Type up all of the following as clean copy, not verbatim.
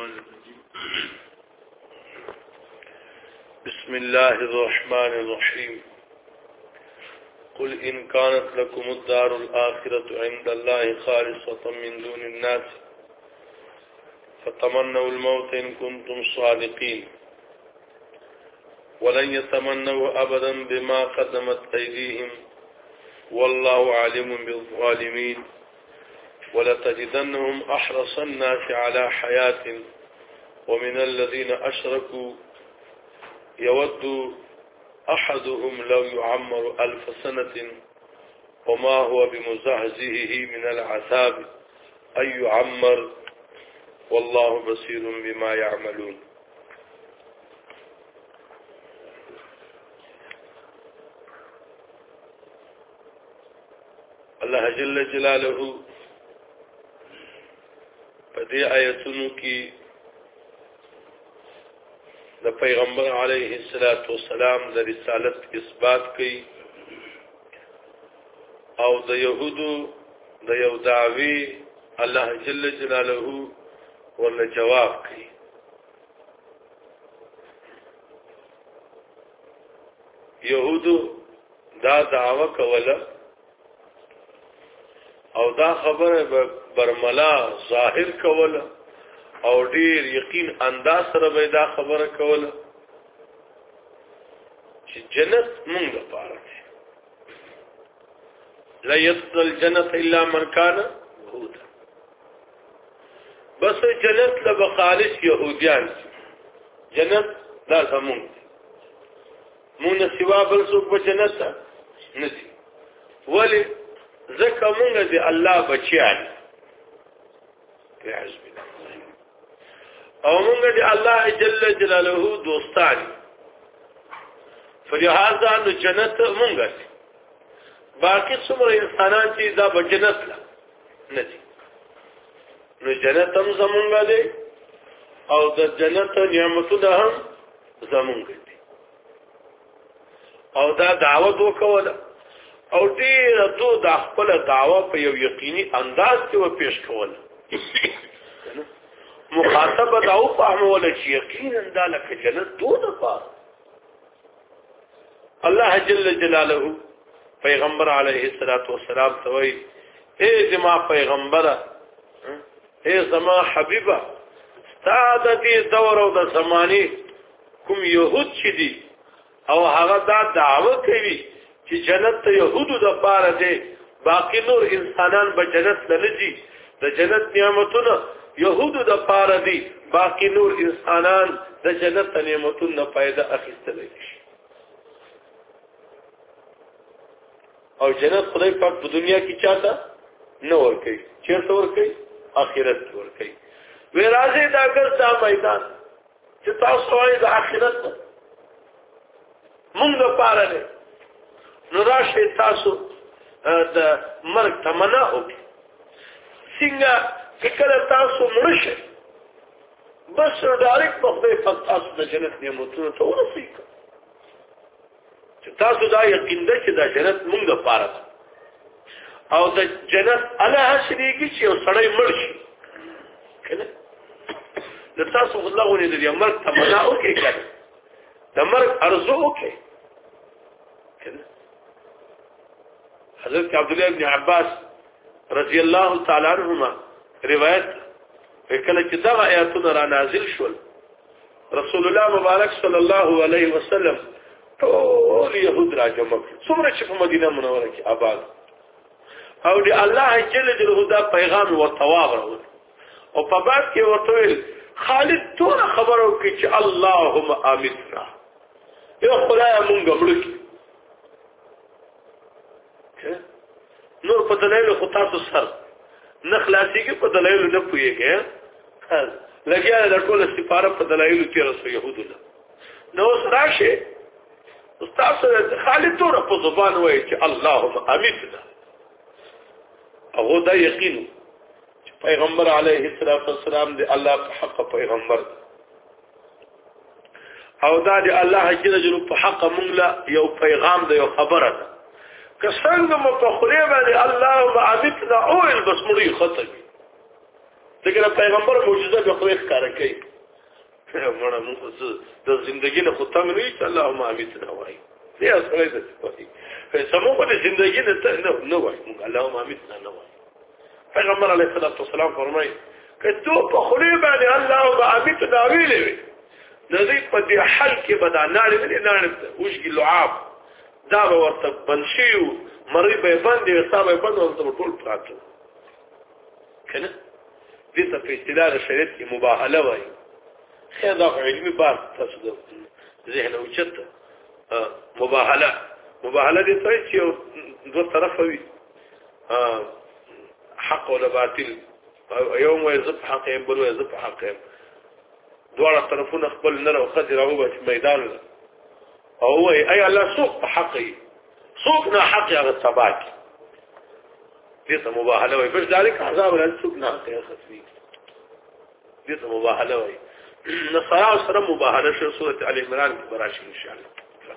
الرحمن الرحيم بسم الله الرحمن الرحيم قل إن كانت لكم الدار الآخرة عند الله خالصة من دون الناس فتمنوا الموت إن كنتم صادقين ولن يتمنوا أبدا بما قدمت أيديهم والله عليم بالظالمين ولتجدنهم أحرص الناس على حياة ومن الذين أشركوا يود أحدهم لو يعمر 1000 سنة وما هو بمزحزحه من العذاب أن يعمر والله بصير بما يعملون. الله جل جلاله پدې آیتونو کې د پیغمبر علیه الصلاۃ والسلام د رسالت اثبات کوي او د يهودو د یو دعوی الله جل جلاله ورله جواب کوي. يهودو دا دعوه کوله او دا خبره برملا ظاهر کوله او ډیر یقین انداز سره به دا خبره کوله چې جنت مونږ لپاره ده. لا يدخل الجنة الا من كان يهودا. بس جنت له خالص يهوديان جنت دا زمون مونږ سوا بل څوک په جنت نه دي. ولی ځکه مونږ دي الله بچیان او مونږ دي الله جل جلاله دوستان فلهذا نو جنت مونږ دي. باقي څومره انسانان چې دا به جنت نه دي نو جنت هم زمونږ دي او د جنت نعمتونه هم زمونږ دي. او دا دعوت وکوله او ډیر دو د خپل دعوه په یو یقیني انداز کې و پیش کوله. مخاطبه دا او فهموله چې یقینا دا لکه جنت دونه پاره. الله جل جلاله پیغمبر علیه الصلاۃ والسلام ته وایي اے زما پیغمبره اے زما حبیبه ستاسو دې دور او د زمانه کوم يهود چې دي او هغه دا دعوه کوي چې جنت ته يهودو د پاره دي باقي نور انسانان به جنت نه دي. د جنت نعمتونه يهودو د پاره دي باقي نور انسانان د جنت نعمتونو فائدہ اخیستل شي. او جنت خدای پاک په دنیا کې چاته نه ورکي چیرته ورکي آخرت کې ورکي. وی راځي دا ګرځا میدان چې تاسو وايي د آخرت مونږ د پاره نه نو راشه تاسو د مرګ تمنا وکړي. څنګه فکر تاسو مرشه بس ډایرکټ په خپل فقط تاسو د جنت نعمتونو ته ورسئ چې تاسو دا یقین ده چې دا جنت مونږ د پاره او د جنت الله شریکی چې یو سړی مړ شي کنه د تاسو غلغونه د مرګ تمنا وکړي کنه د مرګ ارزو وکړي کنه. حضرت عبدالله ابن عباس رضی الله تعالی عنهما روایت کله چې دا آیاتونه را نازل شول رسول الله مبارک صلی الله علیه وسلم ټول يهود را جمع څومره چې په مدینه منوره کې آباد او دی الله جل جلاله دا پیغام او ثواب راوړ او په بعد کې ورته ویل خالد ټول خبرو کې چې اللهم امتنا یو خدای مونږ مړ کی نور په دلایل خو تاسو سر نه خلاصيږي په دلایل نه پويږي لګیا د ټول سفاره په دلایل کې رسو يهودو نو راشه استاد خالد تور په زبان وایي چې اللهم امتنا. هغه دا یقین چې پیغمبر علیه الصلاۃ والسلام دی الله په حق پیغمبر او دا دی الله جل جلاله په حق مونږ له یو پیغام دی یو خبره ده که څنګه مو په خله باندې اللهم امتنا او بس مړی ختم دغه پیغمبر معجزه به خو ښکارا کوي مړه موږ د ژوندۍ نه ختم نه وي اللهم امين نه وایي یا سره دې وایي سمو د ژوندۍ نه وایي موږ اللهم امين نه وایي پیغمبر علیه الصلاه والسلام فرمایي کته په خلی باندې اللهم امين نه ویلې نزي په دې حل کې بدانړ وشګي لعاب دا ورته بنشيو مری به باندې حساب به ورته ټول پاتو کنه دې ته په استدلال شریعت کې مباهله وایي خیر دا علمي بار تاسو د ذهن اوچت مباهله دې ته چې دوه طرفه وي حق ولا باطل يوم يزف حقهم بل يزف حقهم دواړه طرفونه خپل نر او خضر او په میدان او اي الله سوق حقي سوق نه حق هغه ثبات دې ته مباهله وي بس ذلك عذاب له سوق نه حق خفي دې ته مباهله وي نصارى سره مباهله شو سوره ال عمران کې براشي ان شاء الله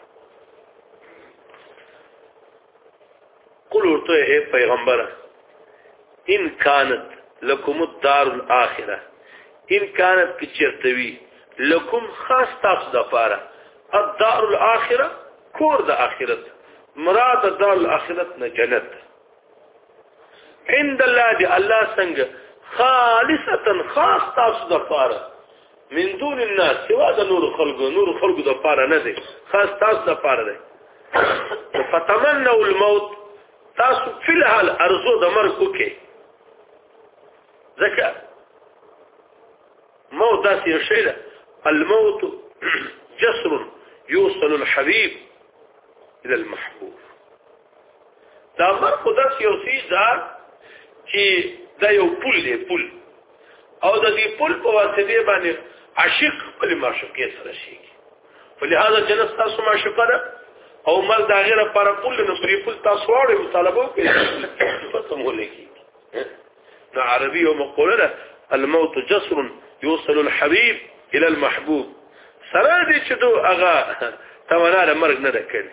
قولوا ته پیغمبر ان كانت لكم الدار الاخره ان كانت كچرتوي لكم خاص تاسو د پاره الدار الاخره کور د اخرت مراد الدار الاخرت نه جنت عند الله دي الله څنګه خالصه خاص تاسو د پاره من دون الناس سوا د نور خلق د پاره نه دي خاص تاسو د پاره دي فتمنوا الموت تاسو فی الحال ارزو د مرګ وکي ذکر موت داسې یو شی ده الموت جسر يوصل الحبيب الى المحبوب دا مرګ داسې یو څه ده چې دا یو پل دی پل او د دې پل په واسطه باندې عاشق خپل معشوقې سره شي فلهذا جنت تاسو معشوقه ده او مل دا غیره پر پل نه پری پل تاسو وړي مطالبه کوي فتم ولګي نو عربي او مقوله الموت جسر يوصل الحبيب الى المحبوب سره دې چې دو هغه تمنا مرګ نه کړي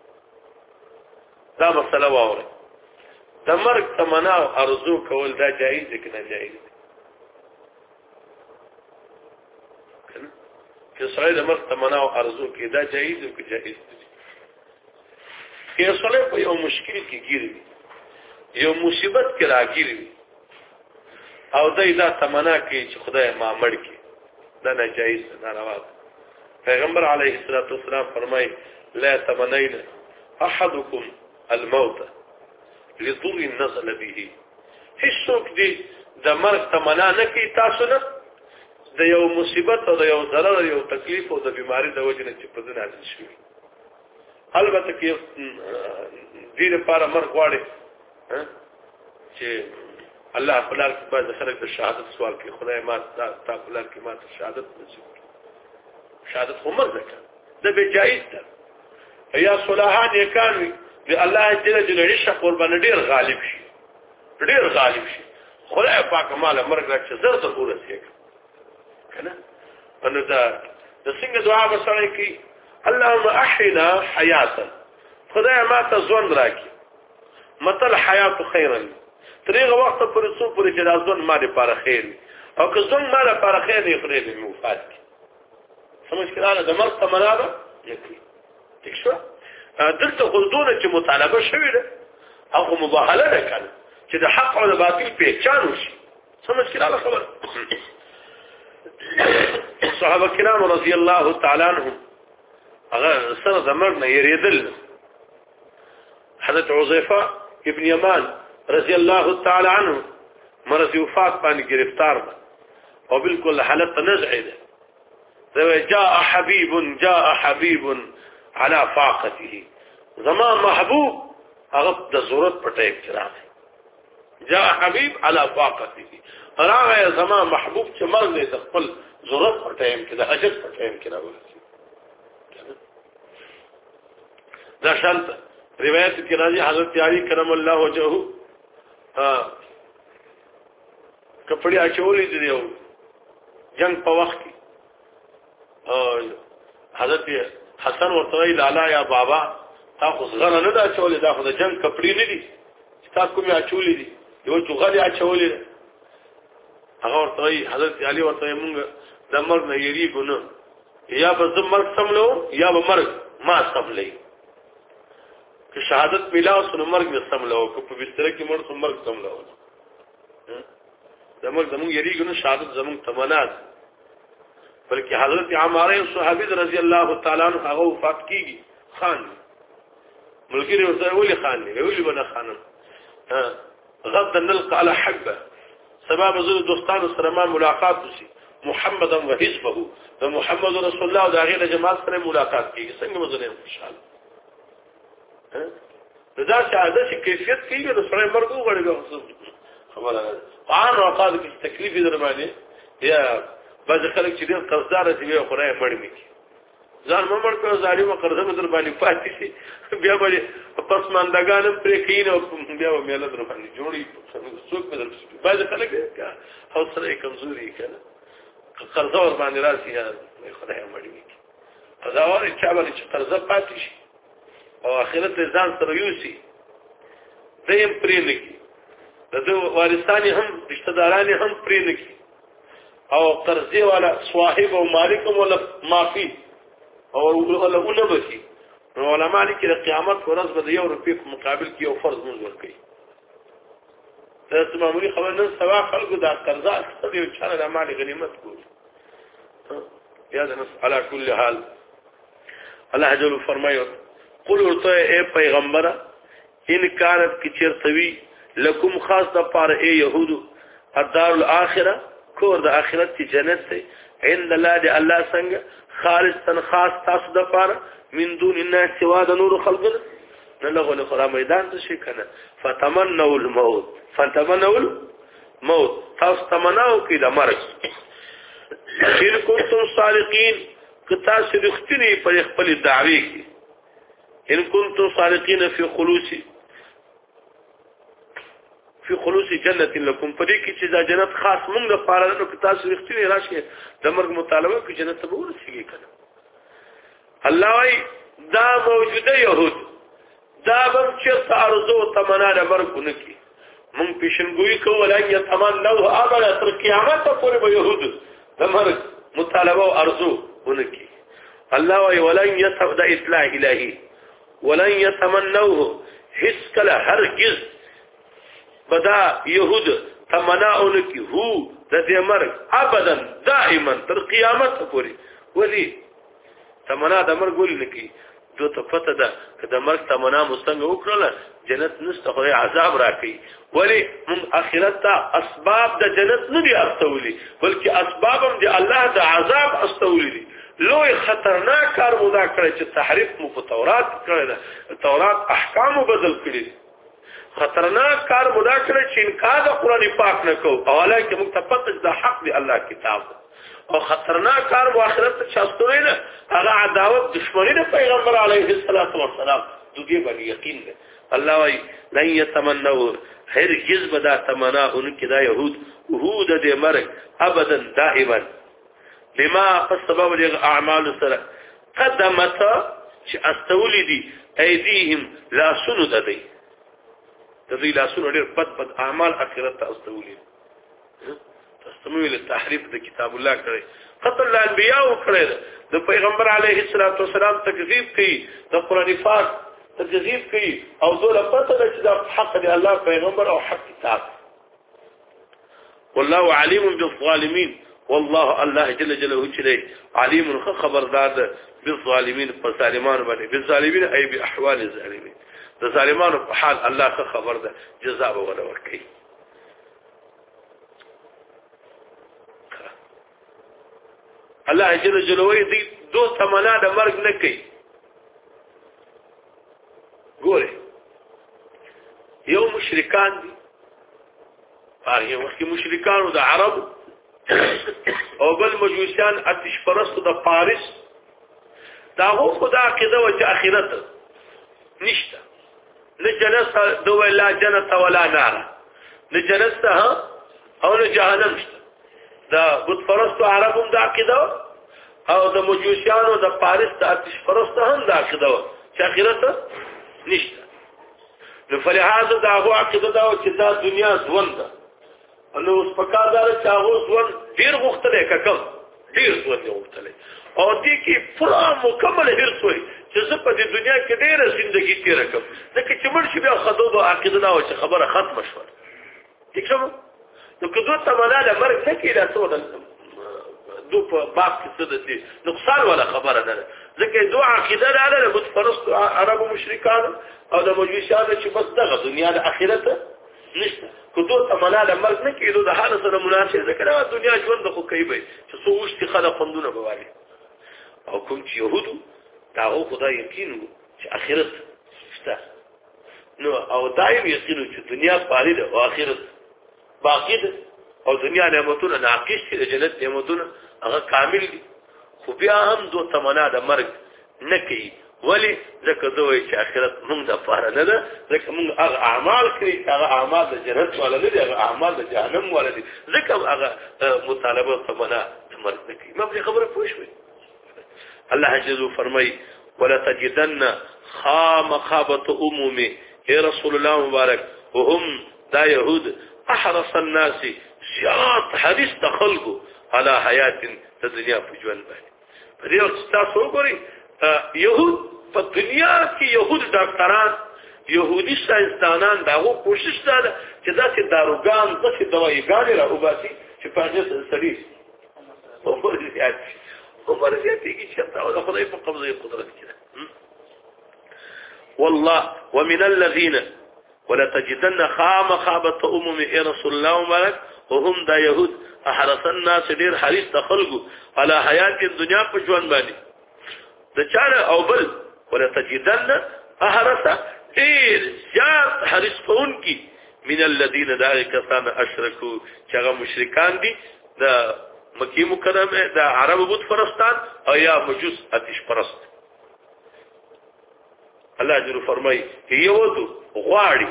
دا مسله واوره د مرګ تمنا او ارزو کول دا جایز دي کنه جایز دي کنه چې سړی د مرګ تمنا او ارزو کې دا جایز دي که جایز دي کې سړی په یو مشکل کې ګیری یو مصیبت کې راګیری او دا تمنا کوي چې خدای ما مړ کړي دا ناجایز نه روا پیغمبر علیه الصلاۃ والسلام فرمایي لا تمنین احدکم الموت لضر نزل به هیڅوک دې د مرګ تمنا نه کوي تاسو نه د یو مصیبت او د یو ضرر یو تکلیف او د بیماری د وجې نه چې په دنیا نازل شي البته کې دې لپاره مرګ غواړي چې الله په لار کې باید خلک د شهادت سوال کوي خدای ما تا په لار کې ما ته شهادت نصیب شهادت عمر ذکر ده به جایز ده یا صلاحان یکان وي د الله جل جلاله شي قربان ډیر غالب شي خدای پاک مال مرګ راځي زر ته ورسېږي کنه انو دا د څنګه دعا وسره کوي اللهم احينا حیاتا خدای ما ته ژوند راکړي متل حیات خیرا ترغه وخت پر څو پر چې د ژوند ما لپاره خیر او که ژوند ما لپاره خیر دی خو دې موفات کی سمجھ کړه د مرګ تمنا ده یکي ٹھیک شو دلته خودونه چې مطالبه شوی ده هغه مباهله ده کړه چې د حق او د باطل پیچان وشي سمجھ کړه خبر صحابه کرام رضی الله تعالی عنهم هغه سره د مرګ نه یریدل حضرت عزیفه ابن یمان رضی الله تعالی عنه مرض وفات باندې گرفتار ده او بالکل حالت نزعه ده جاء حبیب على فاقته زما محبوب هغه د ضرورت په ټیم کې راغی جاء حبیب على فاقته راغی زما محبوب چې مرګ د خپل ضرورت په ټیم کې د حاجت په ټیم کې راغی دا شانت روایت کې راځي حضرت علی کرم الله وجهه کپڑے اچولې دي یو جنگ په وخت کې حضرت حسن ورته لالا یا بابا تاسو غره نه دا اچولې دا خو د جنگ کپڑے نه دي تاسو کومه اچولې دي یو چغلې اچولې هغه ورته حضرت علي ورته مونږ د مرګ نه یریږو نه یا به زه مرګ سملو یا به مرګ ما سملې که شهادت ملاو سره مرګ به سملو که په بستر کې مړ سو مرګ سملو د مرګ زموږ یریږو نه شهادت زموږ تمنات بلکې حضرت عماره صحابي رضی الله تعالی عنہ هغه وفات کیږي خان ملګری ورته ولي خان نه ولي بنا خانم غدا نلقى على حبه سبب زو دوستانو سره ما ملاقات وشي محمد و حزبه د محمد رسول الله د هغه جماعت سره ملاقات کیږي څنګه مزنه خوشاله دا چې عادت کیفیت کیږي د سره مرګ وغړي خبره قرآن راقاد کې تکلیف در باندې یا بعض خلک چې ډېر قرضدار دي وي خدای مړ میږي ځان مړ کړو ظالم قرضه در باندې پاتې شي بیا به پسماندګانم پرې کین او بیا به مېله در باندې جوړي څوک به درځي بعض خلک حوصله کمزوري کنه قرضه ور باندې راسي خدای مړ میږي قضا ور چې باندې چې قرضه پاتې شي او اخرت ځان سره یوسي دیم پرې نکی د وارثانی هم رشتہ دارانی هم پرې نکی او قرضه والا صاحب او مالک ولا معافي او ولا ونبسي علماء لیکي د قیامت ورځ به یو روپۍ په مقابل کې یو فرض مونږ ورکړي تاسو معمولی خبر نن سوا خلکو دا قرضه اخلي او چانه د مال غنیمت کوي یا د نس على كل حال الله جل فرمایو قل ورته اے پیغمبر ان کانت کی چرتوی لکم خاص د پاره اے يهودو الدار الاخره کور د اخرت کی جنت ته عند الله دی الله څنګه خالص تن خاص تاسو د پاره من دون الناس سوا د نور خلقنا نه لغه له خرا میدان ته شي کنه فتمنوا الموت تاسو تمناو کی د مرګ ان کنتم صادقین کتا صدقتنی پر خپل دعوی کی ان کنتم صادقین فی خلوص جنت لكم پدې کې چې دا جنت خاص موږ د پاره نو کتا صدقتنی راشي د مرګ مطالبه کې جنت ته ورسیږي کنه الله وايي دا موجوده يهود دا به چې تعرضو تمنا د مرګ نکي مونږ پیشنګوي کوو لای يتمنوا ابدا تر قیامت پورې به يهود د مرګ مطالبه او ارزو ونکي الله وايي ولن يتبدا اطلاع الهي ولن يتمنوه حس کله هرگز بدا يهود تمنا ونکي هو د دې مرګ ابدا دائما تر قیامت پورې ولي تمنا د مرګ ولې نکي جو ته پته ده که د مرګ تمنا مستنګ وکړه جنت نشته خو عذاب راکړي ولی من اخرت ته اسباب د جنت نه دي استولي بلکې اسباب هم دي الله د عذاب استولي دي لوی خطرناک کار مودا کړی چې تحریف مو په تورات کړی ده تورات احکام بدل کړی خطرناک کار مودا کړی چې انکار د قران پاک نه کو اوله کې موږ ته پته ده حق دی الله کتاب او خطرناک کار و آخرت ته چاستوي نه هغه عداوت دشمنی د پیغمبر علیه الصلاۃ والسلام دوی باندې یقین ده الله وايي لن يتمنوا هرگز بدا تمنا انکه دا يهود وهود د مرګ ابدا دائما لما فسبب الاعمال سره قدمت چې استولدي ايديهم لا سند دي تدي لا سند ډېر بد اعمال اخرت ته استولدي تستمویل التحریف د کتاب الله کړی قتل الانبیاء کړی د پیغمبر علیه الصلاۃ والسلام تکذیب کوي د قران پاک تکذیب کوي او دوله پته ده چې د حق دی الله پیغمبر او حق کتاب والله علیم بالظالمین والله الله جل جلاله چې علیم خبردار ده بالظالمین پر ظالمانو باندې بالظالمین ای باحوال الظالمین د ظالمانو په حال الله خبر ده جزاء ولا ورکي الله جل جلاله دې دو تمنا د مرګ نه کوي ګوره یو مشرکان دي هغه وخت مشرکانو د عرب او بل مجوسیان آتش پرستو د فارس دا هو خدا عقیده او اخرت نشته نه جنت دو ولا جنت ولا نار نه جنت او نه جهنم نشته دا بت پرستو عربم د عقیده او د مجوسیانو د فارس د آتش پرستو هم د عقیده چې اخرت نشته نو فلهذا دا هو عقیده دا چې دا دنیا ژوند ده نو اوس په کار دار چې هغه ځوان ډیر غوښتل ککم ډیر ځوان غوښتل او دې کې پوره مکمل هرڅ وي چې زه په دې دنیا کې ډیره ژوندۍ تیر کړم ځکه چې موږ چې بیا خدود او عقیده نه و چې خبره ختم شوه ٹھیک شو نو که دوی تمنا له مرګ نه کېده څه دو په باب کې څه دي نقصان ولا خبره نه ځکه دوی عقیده نه لري بت پرست عربو مشرکان او د مجوسانو چې بس دغه دنیا د آخرت نشته که دوی تمنا له مرګ نه کېدو د حال سره مناسب ځکه دا دنیا ژوند خو کوي به چې څو وشتي خلک خوندونه بوالي او کوم چې يهودو دا خدای یقینو چې آخرت شته نو او دایم یقینو چې دنیا پالي ده او آخرت باقی ده او دنیا نعمتونه ناقص دي د جنت نعمتونه هغه کامل دي خو بیا هم دو تمنا د مرګ نه کوي ولی ځکه دوی چې آخرت موږ د فاره نه ده ځکه موږ هغه اعمال کوي هغه اعمال د جنت ولا نه دي هغه اعمال د جهنم ولا دي ځکه هغه مطالبه تمنا د مرګ نه کوي ما په خبره پوه شوي الله جل فرمای ولا تجدن خامخابه امومي اے رسول الله مبارک وهم دا يهود احرص الناس زیات حدیث تخلقو على حیات الدنیا په ژوند باندې په دې وخت تاسو وګورئ يهود په دنیا کې يهود ډاکټران يهودي ساينسدانان داغه کوشش ده چې داسې داروګان داسې دوايګان راوباسي چې په دې سړي عمر زیاتېږي چې تاسو د خدای په قبضه قدرت کې والله ومن الذين ولا تجدن خامخابه يا رسول الله مبارك وهم دا يهود احرص الناس دير حريص تخلقوا على حياه الدنيا په ژوند باندې د چاره او بل ولا تجدن احرص دير زیات حريص کوونکی من الذين دا کسان اشركوا چې هغه مشرکان دي د مکی مکرمه د عرب بت پرستان او یا مجوس آتش پرست الله جل فرمای یودو غواړي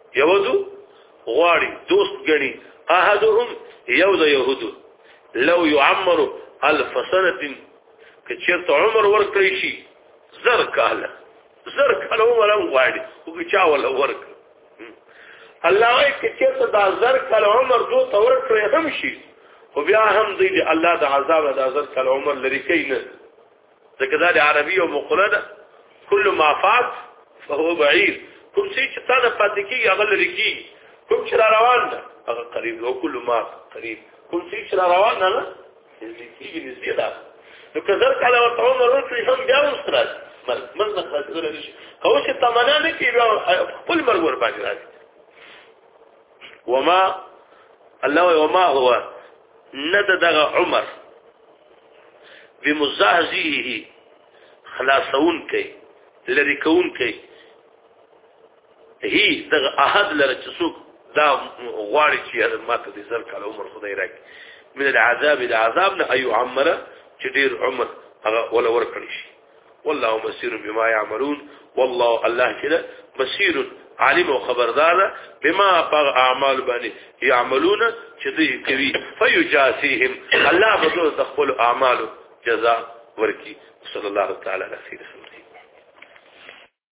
دوست غني احدهم يود يهود لو يعمر 1000 سنه کچرته عمر ورکړي شي زر کاله عمر غواړي او چا ولا ورک الله وايي کچرته دا زر کاله عمر دو تور کړی هم شي خو بیا هم دی الله د عذاب د زر کاله عمر لري کینه ځکه دا عربي او مقوله ده كل ما فات فهو بعيد کوم چې تاسو پاتې کیږي هغه لري کیږي کوم چې روان ده هغه قریب او كل ما قریب کوم چې روان نه کیږي نږدې ده نو کزر کله ورته عمر ورته هم بیا وستره مرزه خاطر نشي خو چې تمنا نه کیږي خپل مرګ ور باندې راځي وما هو ند دغه عمر بمزحزحه خلاصون کوي لری کون کوي هي دغه احد لره چې څوک دا غواړي چې ماته دې زر کاله عمر خدای راکړي من العذاب الى عذابنا اي عمره چې ډیر عمر هغه ولا ورکړي شي والله بصير بما يعملون والله الله كده بصير عالم او خبردار بما اعمال باندې يعملون چې دوی کوي فيجازيهم الله بدل تخفل اعمال جزاء ورکی صلی الله تعالی علیه وسلم